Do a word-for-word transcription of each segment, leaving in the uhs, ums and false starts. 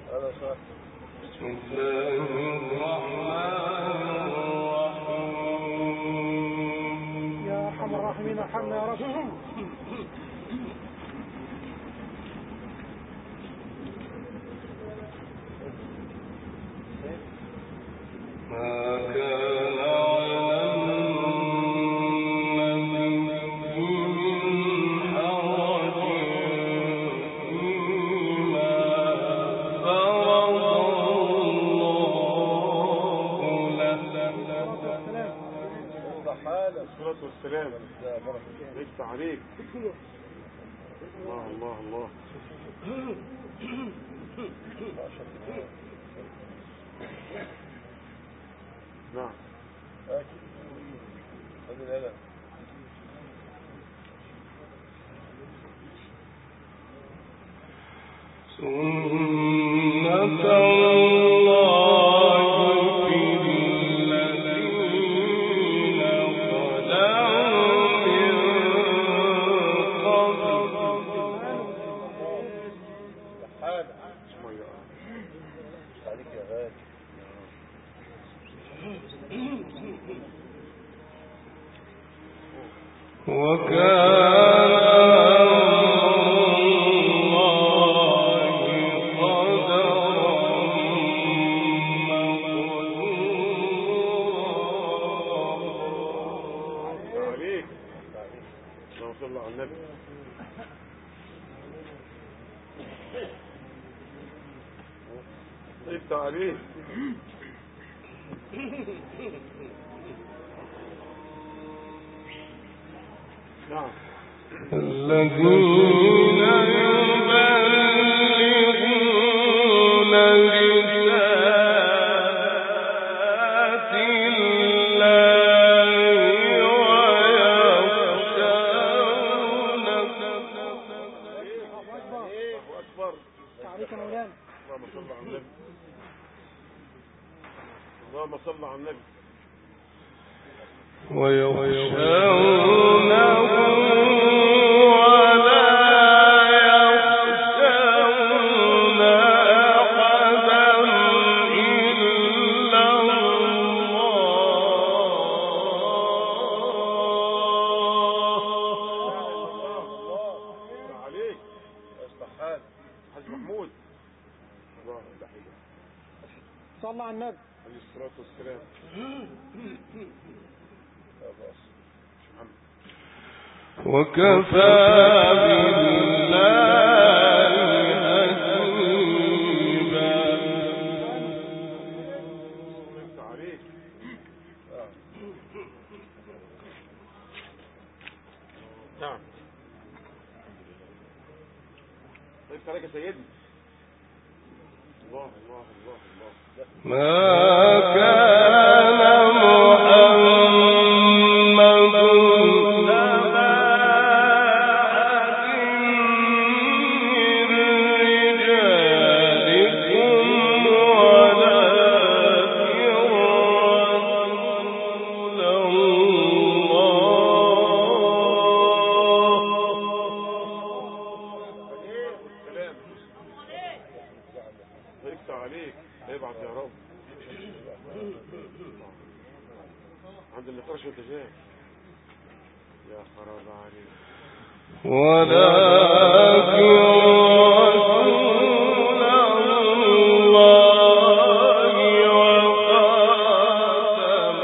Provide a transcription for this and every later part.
بسم الله الرحمن الرحيم. يا أرحم الراحمين ارحمنا يا رب. والسلام ليس عليك. الله الله الله. نعم سنة عليه. نعم الذين يبلغون رسالات الله ويخشونه. الله أكبر. تعليق يا مولانا. اللهم صل على النبي. اللهم صل على النبي. ويخشونه ولا يخشون أحدا إلا الله. عليك استحاد حاج محمود. الله يحييك. صلى على النبي عليه الصلاة والسلام. وكفى بالله حسيبا. عليك. نعم طيب عليك يا سيدي. الله الله الله الله. ما كان محمد أبا أحد من رجالكم ولكن رسول عليك. ابعت يا رب. عند النقاش وانت جاي. يا خراب عليك. ولكن رسول الله وخاتم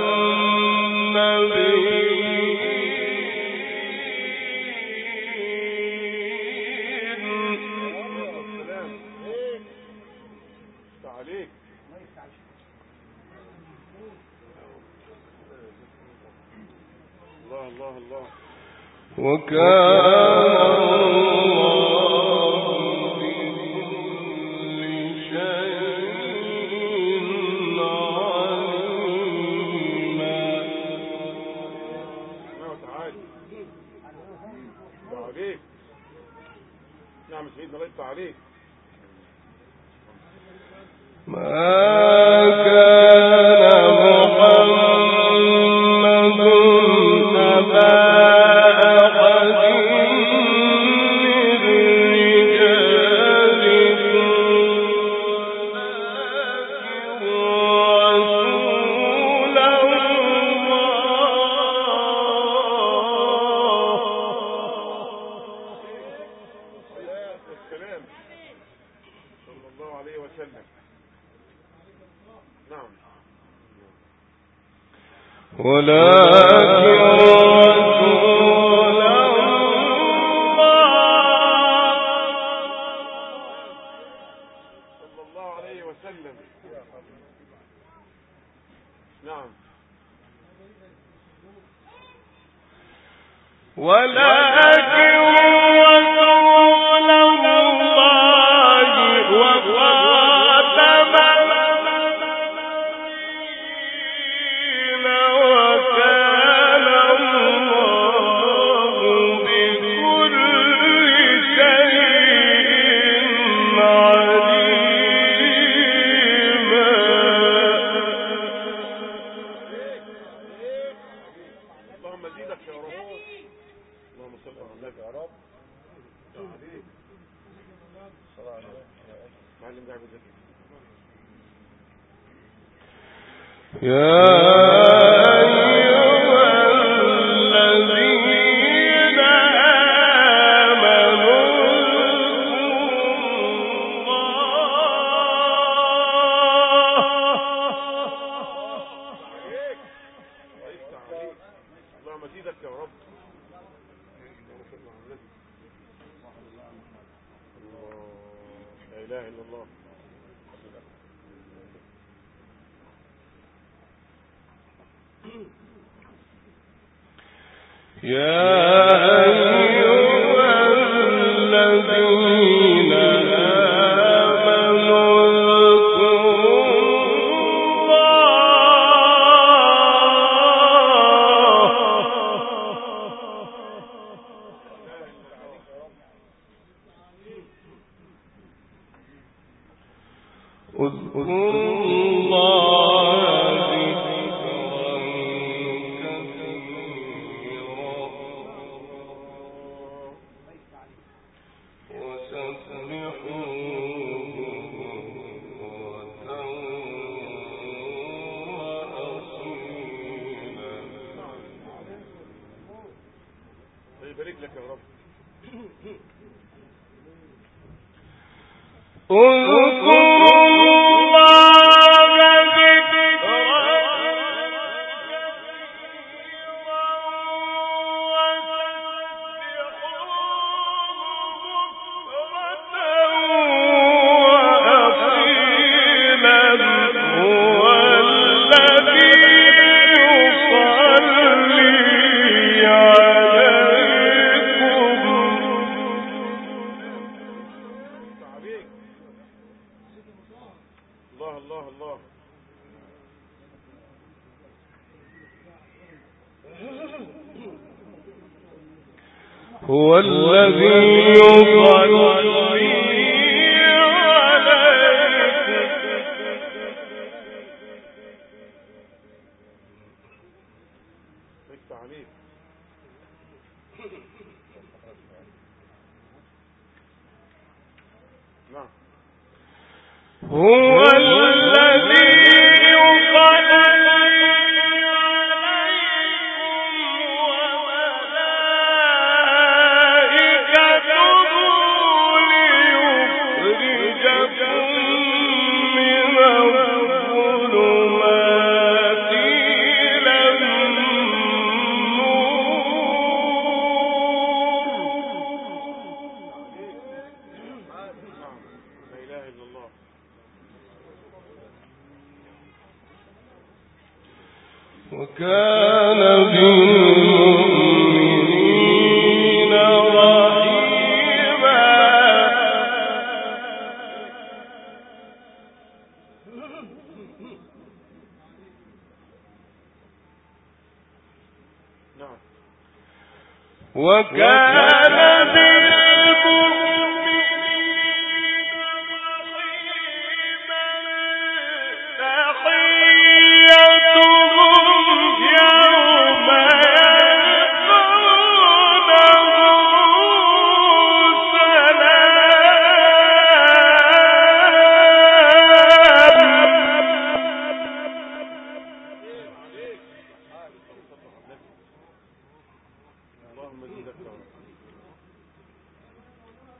النبيين. عليك. الله الله الله. وكان الله بكل شيء عليما. تعالى عليك. نعم سيدنا الله يفتح عليك. ما كان محمد أبا أحد من رجالكم الله عليه وسلم. نعم. ولكن رسول صلى الله عليه وسلم. نعم. ولكن رسول الله وخاتم النبيين وكان الله بكل شيء عليما. اللهم زيدك يا رب. اللهم صل على النبي يا رب. عليك. صلى على النبي. معلم دعوة زكي. يا أيها الذين آمنوا عليك. الله يفتح عليك. اللهم زيدك يا رب. اللهم صل على النبي. الله. لا إله إلا الله. يا أيها الذين آمنوا اذكروا الله ذكرا كثيرا وسبحوه بكرة وأصيلا. يبارك لك يا رب. اذكروا الله ذكرا كثيرا هو الذي يصلي عليكم عليك. نعم. هو الذي وكان بالمؤمنين رحيما. نعم. وكان اللهم زيدك يا رب.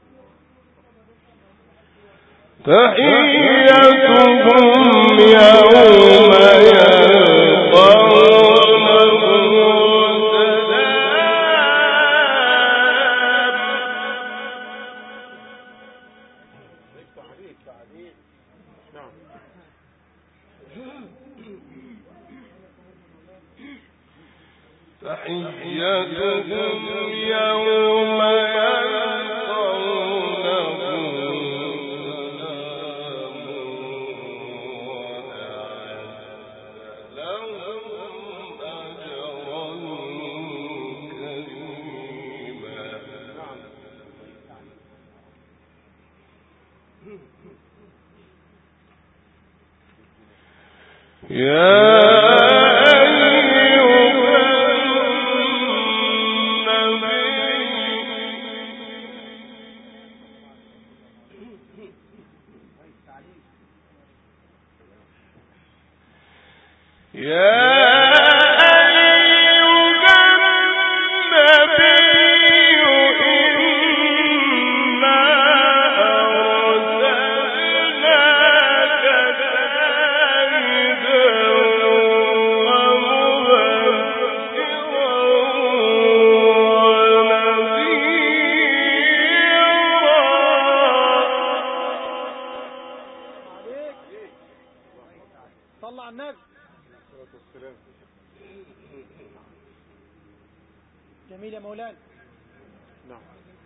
جميل يا مولانا. نعم.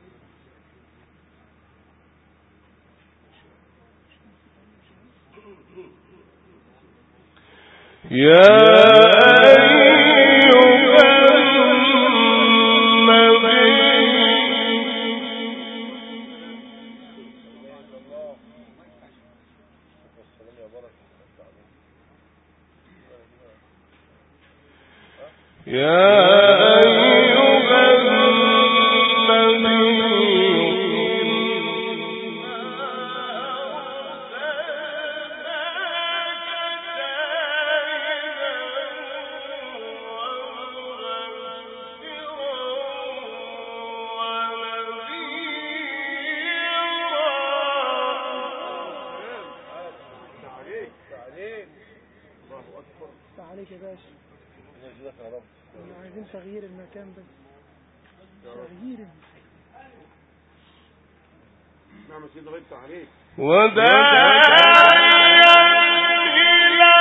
يا عليك يا باشا. احنا عايزين تغيير المكان بس. تغيير المكان. نعم سيدنا الله يفتح عليك. وداعيا إلى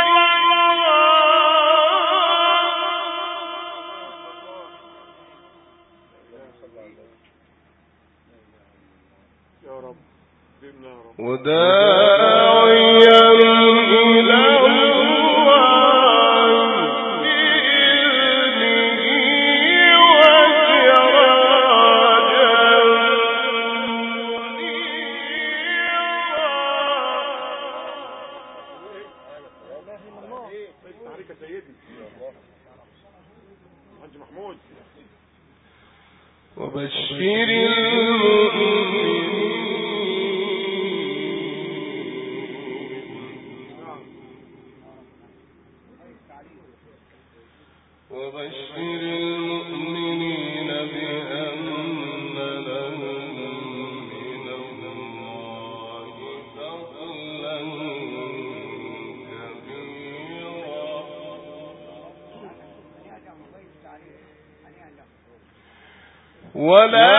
الله يا رب بإذن يا رب. وداعيا إلى وبشر المؤمنين وبشر المؤمنين بأن لهم من الله فضلا كبيرا. ولا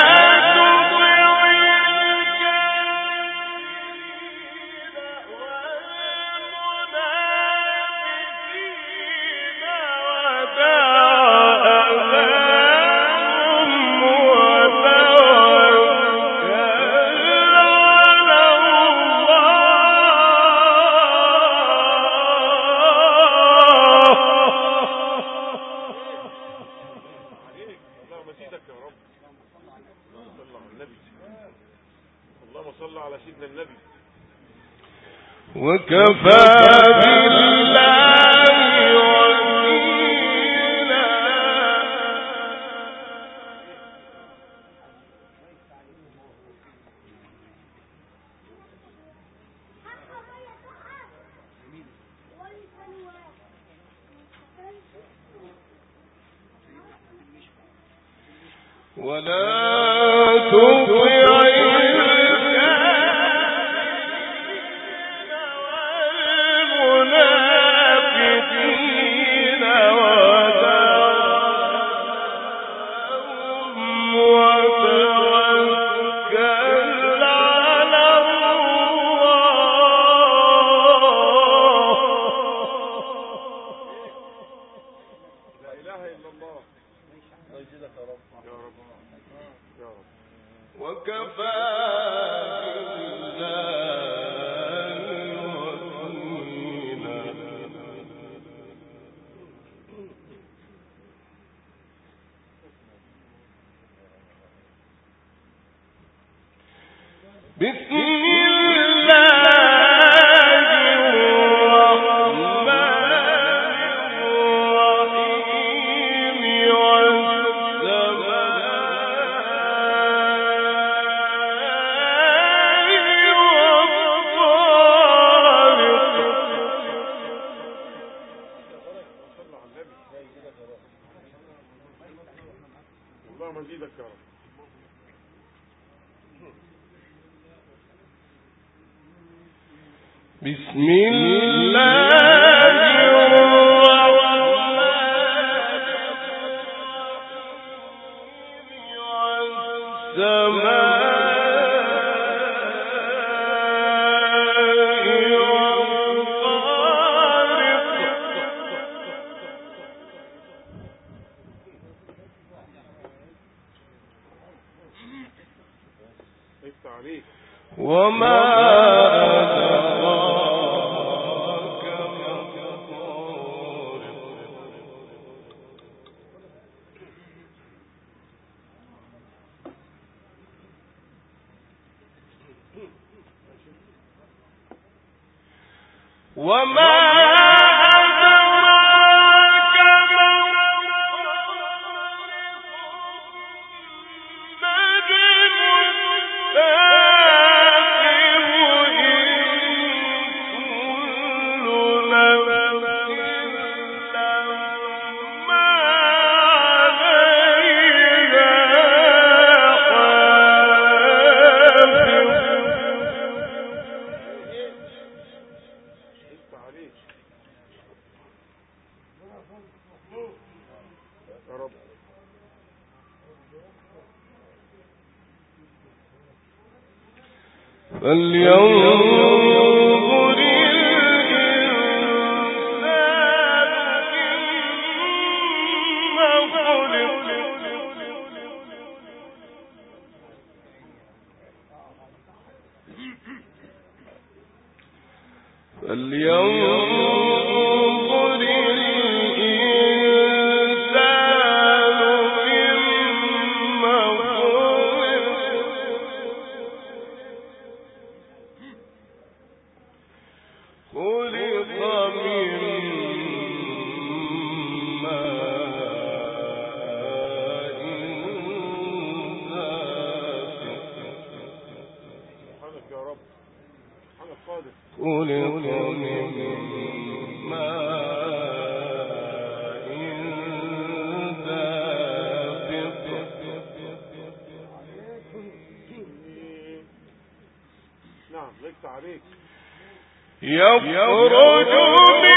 وكفى بالله وكيلا. ولا تطع بسم الله الرحمن والسماء وما وما أدراك ما النجم الثاقب إن كل نفس لما عليها فلينظر الإنسان مما خلق فلينظر الإنسان مما خلق خلق من ماء دافق سبحانك يا رب سبحانك قادر خلق من ماء دافق نعم ليس عليك يخرج من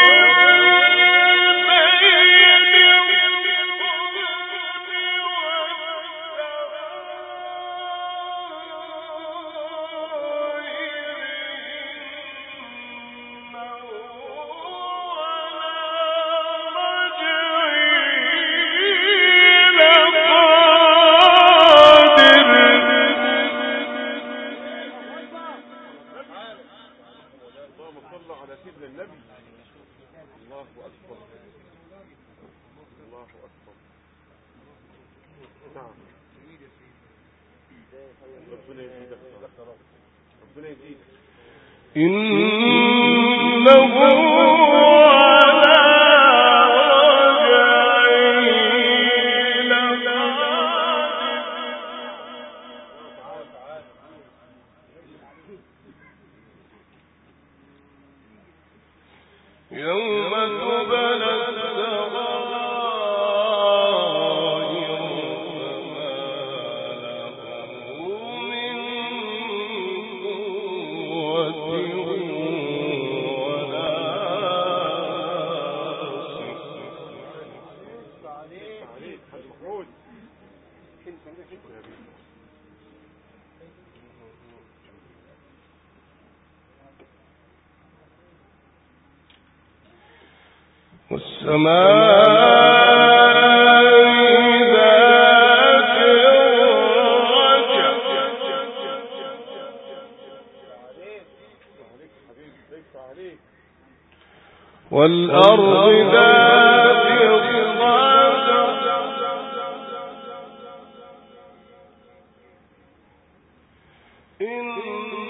على سيدنا النبي. الله أكبر الله أكبر. نعم ربنا يزيدك ربنا يزيدك. إنه يوم تبلى السرائر فما له من قوة ولا ناصر. عليك حاج محمود. والسماء ذات الرجع والأرض ذات الصدع إن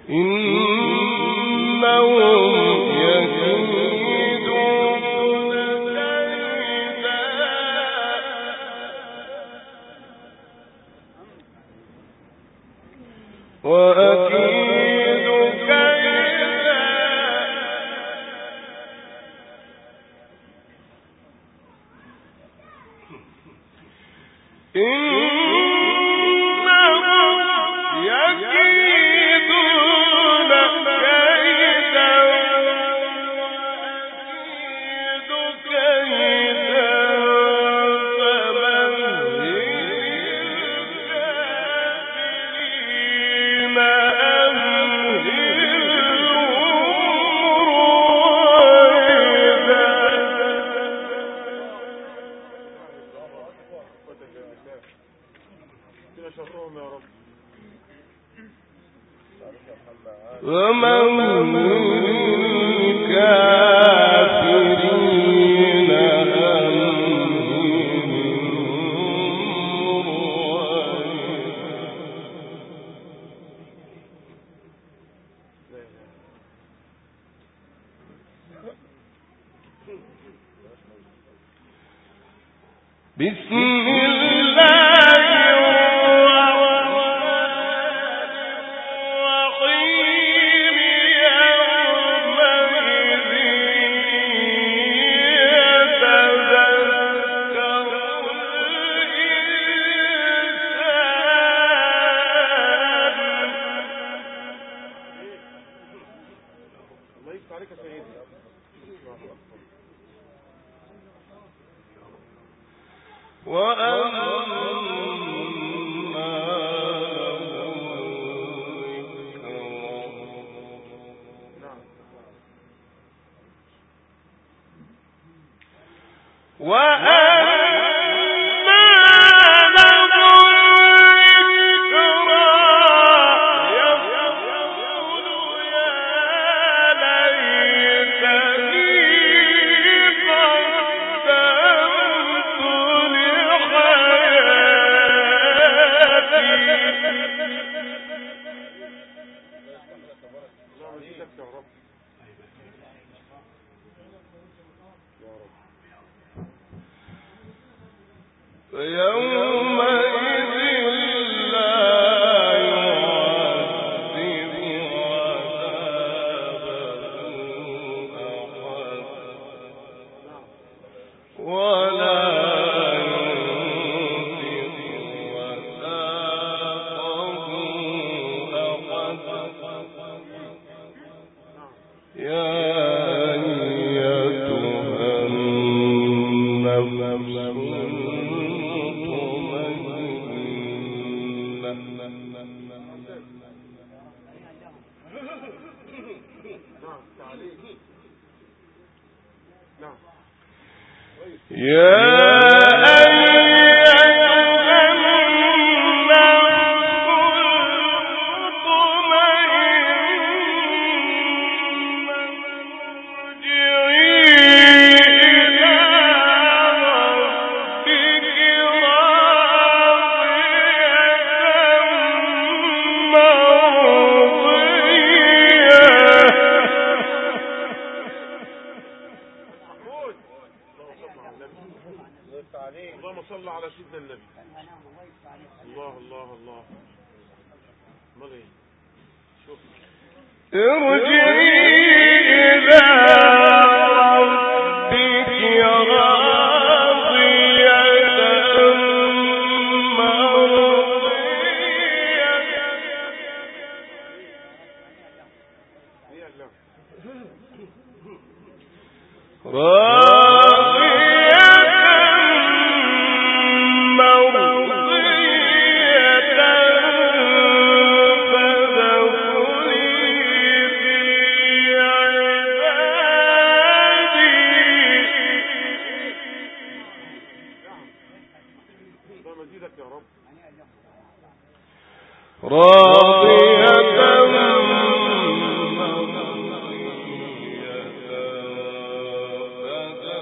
راضية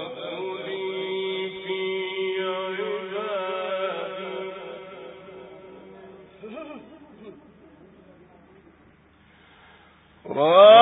را